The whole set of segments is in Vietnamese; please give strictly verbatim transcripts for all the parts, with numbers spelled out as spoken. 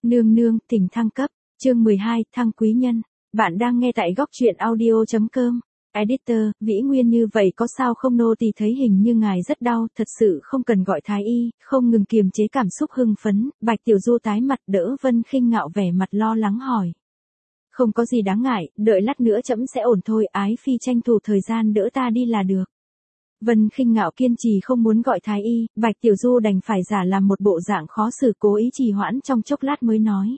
Nương nương, thỉnh thăng cấp, chương mười hai, thăng quý nhân. Bạn đang nghe tại góc truyện audio.com. Editor, Vĩ Nguyên như vậy có sao không, nô tỳ thấy hình như ngài rất đau, thật sự không cần gọi thái y, không ngừng kiềm chế cảm xúc hưng phấn, Bạch Tiểu Du tái mặt đỡ Vân Khinh Ngạo vẻ mặt lo lắng hỏi. Không có gì đáng ngại, đợi lát nữa trẫm sẽ ổn thôi, ái phi tranh thủ thời gian đỡ ta đi là được. Vân Khinh Ngạo kiên trì không muốn gọi thái y, Bạch Tiểu Du đành phải giả làm một bộ dạng khó xử cố ý trì hoãn trong chốc lát mới nói.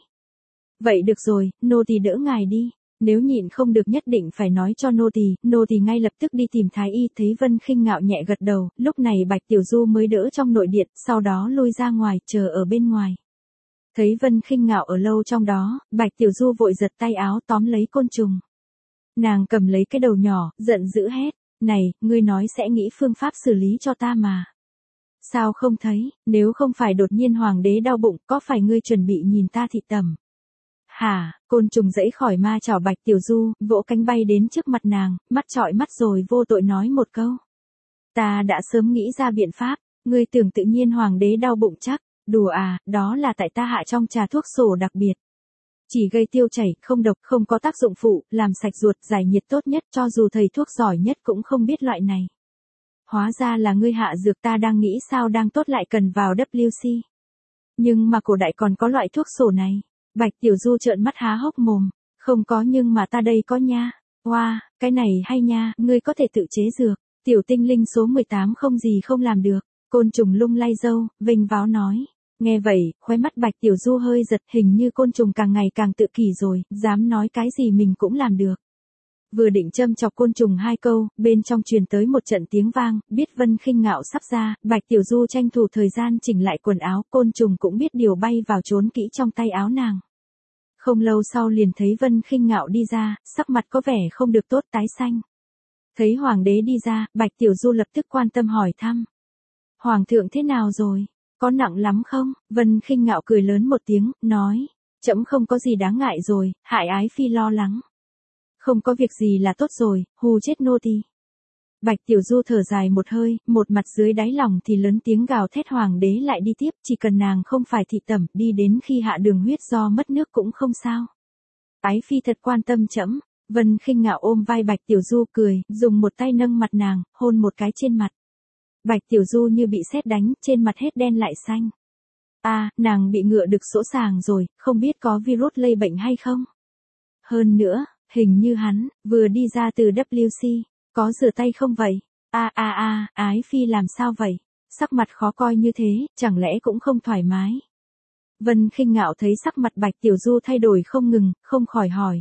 Vậy được rồi, nô tỳ đỡ ngài đi. Nếu nhịn không được nhất định phải nói cho nô tỳ, nô tỳ ngay lập tức đi tìm thái y. Thấy Vân Khinh Ngạo nhẹ gật đầu, lúc này Bạch Tiểu Du mới đỡ trong nội điện, sau đó lui ra ngoài, chờ ở bên ngoài. Thấy Vân Khinh Ngạo ở lâu trong đó, Bạch Tiểu Du vội giật tay áo tóm lấy côn trùng. Nàng cầm lấy cái đầu nhỏ, giận dữ hét, này, ngươi nói sẽ nghĩ phương pháp xử lý cho ta mà. Sao không thấy, nếu không phải đột nhiên hoàng đế đau bụng, có phải ngươi chuẩn bị nhìn ta thị tẩm? Hả, côn trùng dẫy khỏi ma chảo Bạch Tiểu Du, vỗ cánh bay đến trước mặt nàng, mắt trọi mắt rồi vô tội nói một câu. Ta đã sớm nghĩ ra biện pháp, ngươi tưởng tự nhiên hoàng đế đau bụng chắc, đùa à, đó là tại ta hạ trong trà thuốc sổ đặc biệt. Chỉ gây tiêu chảy, không độc, không có tác dụng phụ, làm sạch ruột, giải nhiệt tốt nhất, cho dù thầy thuốc giỏi nhất cũng không biết loại này. Hóa ra là ngươi hạ dược, ta đang nghĩ sao đang tốt lại cần vào W C. Nhưng mà cổ đại còn có loại thuốc sổ này. Bạch Tiểu Du trợn mắt há hốc mồm, không có nhưng mà ta đây có nha. Wow, cái này hay nha, ngươi có thể tự chế dược. Tiểu tinh linh số mười tám không gì không làm được. Côn trùng lung lay râu, vinh váo nói. Nghe vậy, khóe mắt Bạch Tiểu Du hơi giật, hình như côn trùng càng ngày càng tự kỷ rồi, dám nói cái gì mình cũng làm được. Vừa định châm chọc côn trùng hai câu, bên trong truyền tới một trận tiếng vang, biết Vân Khinh Ngạo sắp ra, Bạch Tiểu Du tranh thủ thời gian chỉnh lại quần áo, côn trùng cũng biết điều bay vào trốn kỹ trong tay áo nàng. Không lâu sau liền thấy Vân Khinh Ngạo đi ra, sắc mặt có vẻ không được tốt, tái xanh. Thấy hoàng đế đi ra, Bạch Tiểu Du lập tức quan tâm hỏi thăm. Hoàng thượng thế nào rồi? Có nặng lắm không? Vân Khinh Ngạo cười lớn một tiếng, nói. Trẫm không có gì đáng ngại rồi, hại ái phi lo lắng. Không có việc gì là tốt rồi, hù chết nô tỳ. Bạch Tiểu Du thở dài một hơi, một mặt dưới đáy lòng thì lớn tiếng gào thét hoàng đế lại đi tiếp, chỉ cần nàng không phải thị tẩm, đi đến khi hạ đường huyết do mất nước cũng không sao. Ái phi thật quan tâm trẫm. Vân Khinh Ngạo ôm vai Bạch Tiểu Du cười, dùng một tay nâng mặt nàng, hôn một cái trên mặt. Bạch Tiểu Du như bị sét đánh, trên mặt hết đen lại xanh. À, nàng bị ngựa đực sỗ sàng rồi, không biết có virus lây bệnh hay không. Hơn nữa, hình như hắn, vừa đi ra từ W C, có rửa tay không vậy? A a a, ái phi làm sao vậy? Sắc mặt khó coi như thế, chẳng lẽ cũng không thoải mái? Vân Khinh Ngạo thấy sắc mặt Bạch Tiểu Du thay đổi không ngừng, không khỏi hỏi.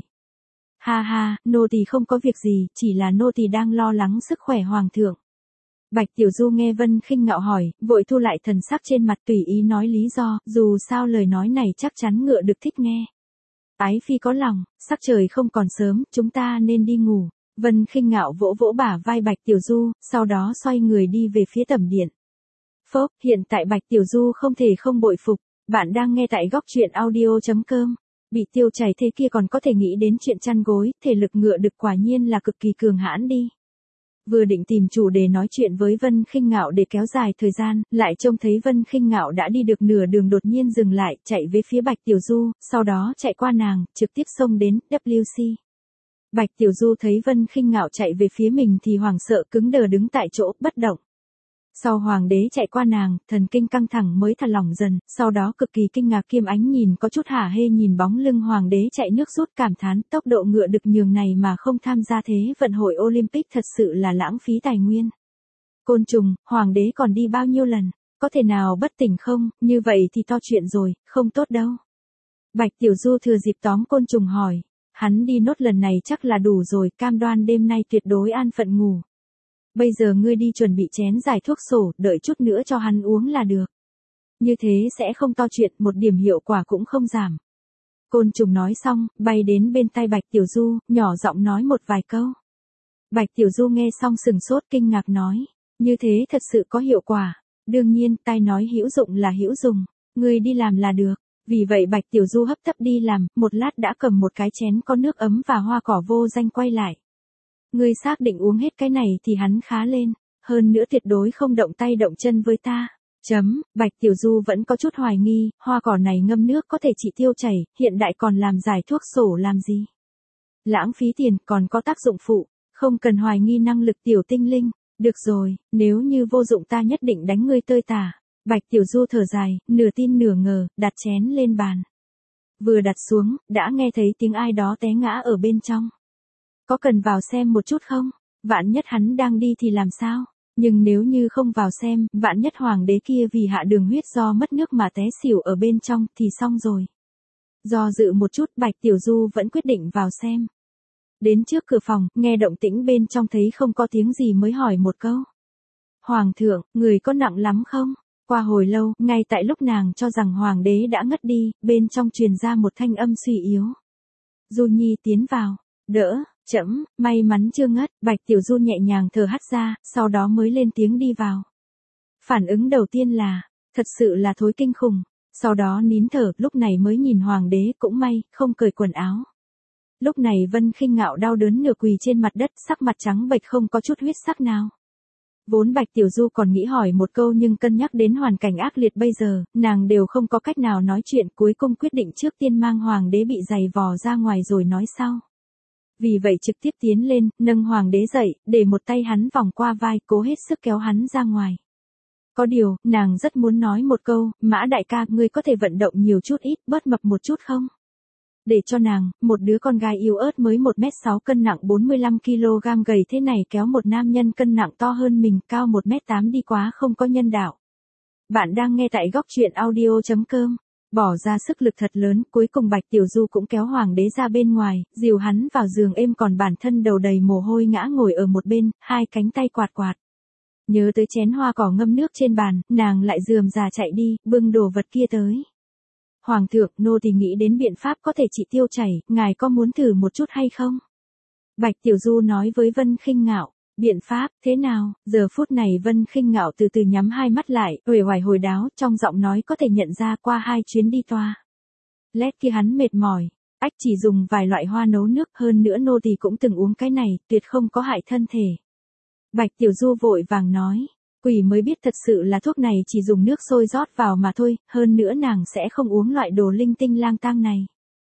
Ha ha, nô tỳ không có việc gì, chỉ là nô tỳ đang lo lắng sức khỏe hoàng thượng. Bạch Tiểu Du nghe Vân Khinh Ngạo hỏi, vội thu lại thần sắc trên mặt tùy ý nói lý do, dù sao lời nói này chắc chắn ngựa được thích nghe. Ái phi có lòng, sắc trời không còn sớm, chúng ta nên đi ngủ. Vân Khinh Ngạo vỗ vỗ bả vai Bạch Tiểu Du, sau đó xoay người đi về phía tẩm điện. Phốc, hiện tại Bạch Tiểu Du không thể không bội phục, bạn đang nghe tại góc truyện audio.com. Bị tiêu chảy thế kia còn có thể nghĩ đến chuyện chăn gối, thể lực ngựa được quả nhiên là cực kỳ cường hãn đi. Vừa định tìm chủ đề nói chuyện với Vân Khinh Ngạo để kéo dài thời gian, lại trông thấy Vân Khinh Ngạo đã đi được nửa đường đột nhiên dừng lại, chạy về phía Bạch Tiểu Du, sau đó chạy qua nàng, trực tiếp xông đến W C. Bạch Tiểu Du thấy Vân Khinh Ngạo chạy về phía mình thì hoảng sợ cứng đờ đứng tại chỗ, bất động. Sau hoàng đế chạy qua nàng, thần kinh căng thẳng mới thả lỏng dần, sau đó cực kỳ kinh ngạc kiêm ánh nhìn có chút hả hê nhìn bóng lưng hoàng đế chạy nước rút cảm thán tốc độ ngựa đực nhường này mà không tham gia thế vận hội Olympic thật sự là lãng phí tài nguyên. Côn trùng, hoàng đế còn đi bao nhiêu lần, có thể nào bất tỉnh không, như vậy thì to chuyện rồi, không tốt đâu. Bạch Tiểu Du thừa dịp tóm côn trùng hỏi, hắn đi nốt lần này chắc là đủ rồi, cam đoan đêm nay tuyệt đối an phận ngủ. Bây giờ ngươi đi chuẩn bị chén giải thuốc sổ, đợi chút nữa cho hắn uống là được. Như thế sẽ không to chuyện, một điểm hiệu quả cũng không giảm. Côn trùng nói xong, bay đến bên tai Bạch Tiểu Du, nhỏ giọng nói một vài câu. Bạch Tiểu Du nghe xong sừng sốt kinh ngạc nói, như thế thật sự có hiệu quả. Đương nhiên, tai nói hữu dụng là hữu dùng, ngươi đi làm là được. Vì vậy Bạch Tiểu Du hấp tấp đi làm, một lát đã cầm một cái chén có nước ấm và hoa cỏ vô danh quay lại. Ngươi xác định uống hết cái này thì hắn khá lên, hơn nữa tuyệt đối không động tay động chân với ta. Chấm, Bạch Tiểu Du vẫn có chút hoài nghi, hoa cỏ này ngâm nước có thể trị tiêu chảy, hiện đại còn làm giải thuốc sổ làm gì? Lãng phí tiền, còn có tác dụng phụ, không cần hoài nghi năng lực tiểu tinh linh. Được rồi, nếu như vô dụng ta nhất định đánh ngươi tơi tả. Bạch Tiểu Du thở dài, nửa tin nửa ngờ, đặt chén lên bàn. Vừa đặt xuống, đã nghe thấy tiếng ai đó té ngã ở bên trong. Có cần vào xem một chút không? Vạn nhất hắn đang đi thì làm sao? Nhưng nếu như không vào xem, vạn nhất hoàng đế kia vì hạ đường huyết do mất nước mà té xỉu ở bên trong thì xong rồi. Do dự một chút, Bạch Tiểu Du vẫn quyết định vào xem. Đến trước cửa phòng, nghe động tĩnh bên trong thấy không có tiếng gì mới hỏi một câu. Hoàng thượng, người có nặng lắm không? Qua hồi lâu, ngay tại lúc nàng cho rằng hoàng đế đã ngất đi, bên trong truyền ra một thanh âm suy yếu. Du Nhi tiến vào. Đỡ, chẫm, may mắn chưa ngất. Bạch Tiểu Du nhẹ nhàng thở hắt ra, sau đó mới lên tiếng đi vào. Phản ứng đầu tiên là, thật sự là thối kinh khủng. Sau đó nín thở, lúc này mới nhìn hoàng đế, cũng may, không cởi quần áo. Lúc này Vân Khinh Ngạo đau đớn nửa quỳ trên mặt đất, sắc mặt trắng bệch không có chút huyết sắc nào. Vốn Bạch Tiểu Du còn nghĩ hỏi một câu nhưng cân nhắc đến hoàn cảnh ác liệt bây giờ, nàng đều không có cách nào nói chuyện, cuối cùng quyết định trước tiên mang hoàng đế bị giày vò ra ngoài rồi nói sau. Vì vậy trực tiếp tiến lên, nâng hoàng đế dậy, để một tay hắn vòng qua vai, cố hết sức kéo hắn ra ngoài. Có điều, nàng rất muốn nói một câu, Mã đại ca, ngươi có thể vận động nhiều chút ít, bớt mập một chút không? Để cho nàng, một đứa con gái yếu ớt mới một mét sáu cân nặng bốn mươi lăm ki lô gam gầy thế này kéo một nam nhân cân nặng to hơn mình cao một mét tám đi quá không có nhân đạo. Bạn đang nghe tại góc truyện audio chấm com. Bỏ ra sức lực thật lớn, cuối cùng Bạch Tiểu Du cũng kéo hoàng đế ra bên ngoài, dìu hắn vào giường êm còn bản thân đầu đầy mồ hôi ngã ngồi ở một bên, hai cánh tay quạt quạt. Nhớ tới chén hoa cỏ ngâm nước trên bàn, nàng lại rườm rà chạy đi, bưng đồ vật kia tới. Hoàng thượng, nô thì nghĩ đến biện pháp có thể trị tiêu chảy, ngài có muốn thử một chút hay không? Bạch Tiểu Du nói với Vân Khinh Ngạo, biện pháp, thế nào? Giờ phút này Vân Khinh Ngạo từ từ nhắm hai mắt lại, uể oải hồi đáo, trong giọng nói có thể nhận ra qua hai chuyến đi toa. Lét kia hắn mệt mỏi, ách chỉ dùng vài loại hoa nấu nước, hơn nữa nô thì cũng từng uống cái này, tuyệt không có hại thân thể. Bạch Tiểu Du vội vàng nói. Quỷ mới biết thật sự là thuốc này chỉ dùng nước sôi rót vào mà thôi, hơn nữa nàng sẽ không uống loại đồ linh tinh lang tang này.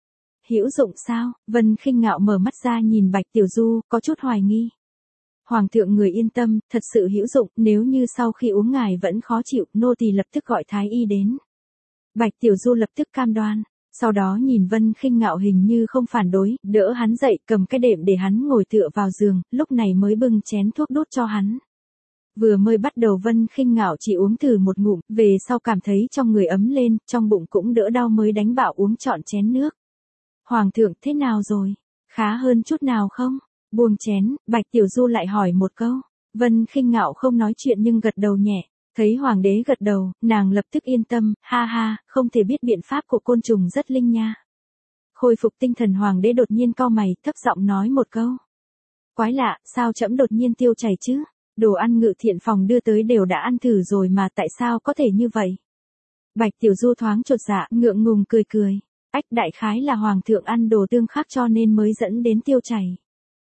Hữu dụng sao? Vân Khinh Ngạo mở mắt ra nhìn Bạch Tiểu Du, có chút hoài nghi. Hoàng thượng người yên tâm, thật sự hữu dụng, nếu như sau khi uống ngài vẫn khó chịu, nô tỳ lập tức gọi thái y đến. Bạch Tiểu Du lập tức cam đoan, sau đó nhìn Vân Khinh Ngạo hình như không phản đối, đỡ hắn dậy, cầm cái đệm để hắn ngồi tựa vào giường, lúc này mới bưng chén thuốc đút cho hắn. Vừa mới bắt đầu Vân Khinh Ngạo chỉ uống thử một ngụm, về sau cảm thấy trong người ấm lên, trong bụng cũng đỡ đau mới đánh bạo uống trọn chén nước. Hoàng thượng thế nào rồi? Khá hơn chút nào không? Buông chén, Bạch Tiểu Du lại hỏi một câu. Vân Khinh Ngạo không nói chuyện nhưng gật đầu nhẹ. Thấy hoàng đế gật đầu, nàng lập tức yên tâm, ha ha, không thể biết biện pháp của côn trùng rất linh nha. Khôi phục tinh thần hoàng đế đột nhiên cau mày, thấp giọng nói một câu. Quái lạ, sao trẫm đột nhiên tiêu chảy chứ? Đồ ăn Ngự Thiện phòng đưa tới đều đã ăn thử rồi mà tại sao có thể như vậy? Bạch Tiểu Du thoáng chột dạ, ngượng ngùng cười cười. Ách đại khái là hoàng thượng ăn đồ tương khắc cho nên mới dẫn đến tiêu chảy.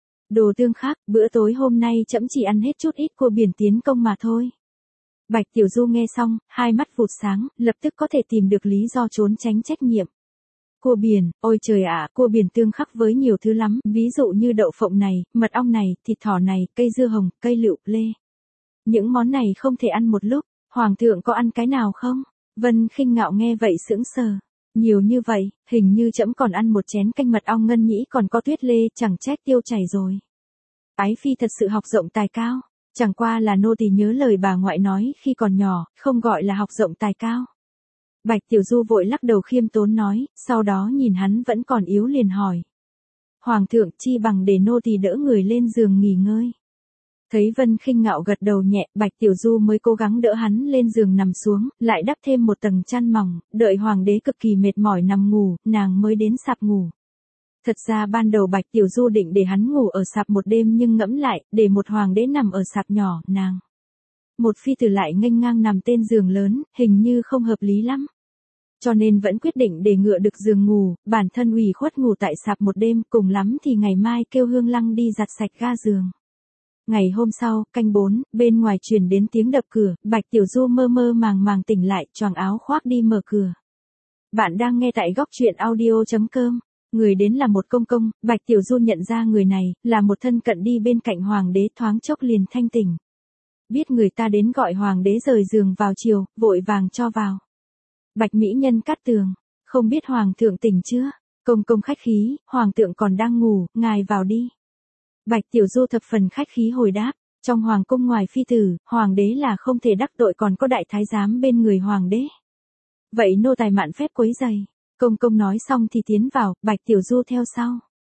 Đồ tương khắc, bữa tối hôm nay trẫm chỉ ăn hết chút ít cua biển tiến công mà thôi. Bạch Tiểu Du nghe xong, hai mắt vụt sáng, lập tức có thể tìm được lý do trốn tránh trách nhiệm. Cua biển, ôi trời ạ, cua biển tương khắc với nhiều thứ lắm, ví dụ như đậu phộng này, mật ong này, thịt thỏ này, cây dưa hồng, cây lựu, lê. Những món này không thể ăn một lúc, hoàng thượng có ăn cái nào không? Vân Khinh Ngạo nghe vậy sững sờ. Nhiều như vậy, hình như trẫm còn ăn một chén canh mật ong ngân nhĩ còn có tuyết lê, chẳng trách tiêu chảy rồi. Ái phi thật sự học rộng tài cao, chẳng qua là nô tỳ nhớ lời bà ngoại nói khi còn nhỏ, không gọi là học rộng tài cao. Bạch Tiểu Du vội lắc đầu khiêm tốn nói, sau đó nhìn hắn vẫn còn yếu liền hỏi. Hoàng thượng chi bằng để nô tỳ đỡ người lên giường nghỉ ngơi. Thấy Vân Khinh Ngạo gật đầu nhẹ, Bạch Tiểu Du mới cố gắng đỡ hắn lên giường nằm xuống, lại đắp thêm một tầng chăn mỏng, đợi hoàng đế cực kỳ mệt mỏi nằm ngủ, nàng mới đến sạp ngủ. Thật ra ban đầu Bạch Tiểu Du định để hắn ngủ ở sạp một đêm nhưng ngẫm lại, để một hoàng đế nằm ở sạp nhỏ, nàng. Một phi tử lại nghênh ngang nằm tên giường lớn, hình như không hợp lý lắm. Cho nên vẫn quyết định để ngựa được giường ngủ, bản thân ủy khuất ngủ tại sạp một đêm, cùng lắm thì ngày mai kêu Hương Lăng đi giặt sạch ga giường. Ngày hôm sau, canh bốn, bên ngoài truyền đến tiếng đập cửa, Bạch Tiểu Du mơ mơ màng màng tỉnh lại, choàng áo khoác đi mở cửa. Bạn đang nghe tại góc truyện audio.com. Người đến là một công công, Bạch Tiểu Du nhận ra người này, là một thân cận đi bên cạnh hoàng đế, thoáng chốc liền thanh tỉnh. Biết người ta đến gọi hoàng đế rời giường vào chiều, vội vàng cho vào. Bạch mỹ nhân cát tường, không biết hoàng thượng tỉnh chưa? Công công khách khí, hoàng thượng còn đang ngủ, ngài vào đi. Bạch Tiểu Du thập phần khách khí hồi đáp, trong hoàng cung ngoài phi tử, hoàng đế là không thể đắc tội, còn có đại thái giám bên người hoàng đế. Vậy nô tài mạn phép quấy giày. Công công nói xong thì tiến vào, Bạch Tiểu Du theo sau.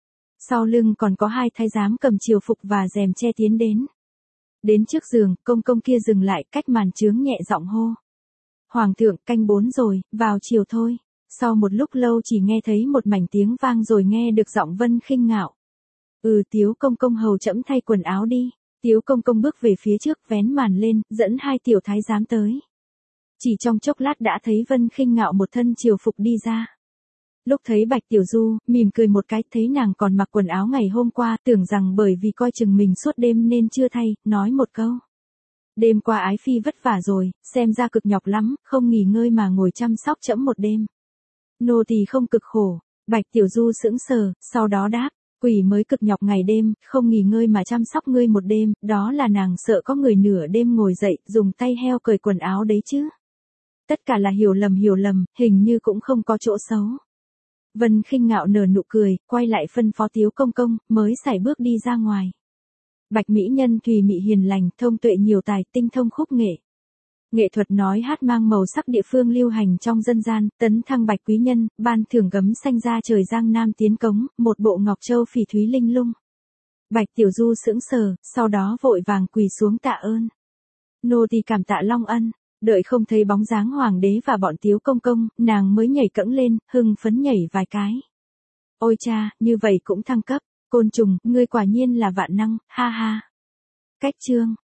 Sau lưng còn có hai thái giám cầm triều phục và rèm che tiến đến. Đến trước giường, công công kia dừng lại, cách màn chướng nhẹ giọng hô. Hoàng thượng, canh bốn rồi, vào chiều thôi. Sau một lúc lâu chỉ nghe thấy một mảnh tiếng vang rồi nghe được giọng Vân Khinh Ngạo. Ừ, Tiếu công công hầu trẫm thay quần áo đi. Tiếu công công bước về phía trước, vén màn lên, dẫn hai tiểu thái giám tới. Chỉ trong chốc lát đã thấy Vân Khinh Ngạo một thân triều phục đi ra. Lúc thấy Bạch Tiểu Du, mỉm cười một cái, thấy nàng còn mặc quần áo ngày hôm qua, tưởng rằng bởi vì coi chừng mình suốt đêm nên chưa thay, nói một câu. Đêm qua ái phi vất vả rồi, xem ra cực nhọc lắm, không nghỉ ngơi mà ngồi chăm sóc trẫm một đêm. Nô tỳ không cực khổ. Bạch Tiểu Du sững sờ, sau đó đáp, quỷ mới cực nhọc ngày đêm, không nghỉ ngơi mà chăm sóc ngươi một đêm, đó là nàng sợ có người nửa đêm ngồi dậy, dùng tay heo cởi quần áo đấy chứ. Tất cả là hiểu lầm hiểu lầm, hình như cũng không có chỗ xấu. Vân Khinh Ngạo nở nụ cười, quay lại phân phó Tiếu công công, mới sải bước đi ra ngoài. Bạch mỹ nhân thùy mị hiền lành, thông tuệ nhiều tài, tinh thông khúc nghệ. Nghệ thuật nói hát mang màu sắc địa phương lưu hành trong dân gian, tấn thăng bạch quý nhân, ban thưởng gấm xanh ra trời giang nam tiến cống, một bộ ngọc châu phỉ thúy linh lung. Bạch Tiểu Du sững sờ, sau đó vội vàng quỳ xuống tạ ơn. Nô tỳ cảm tạ long ân. Đợi không thấy bóng dáng hoàng đế và bọn Tiếu công công, nàng mới nhảy cẫng lên, hưng phấn nhảy vài cái. Ôi cha, như vậy cũng thăng cấp. Côn trùng, ngươi quả nhiên là vạn năng, ha ha. Cách chương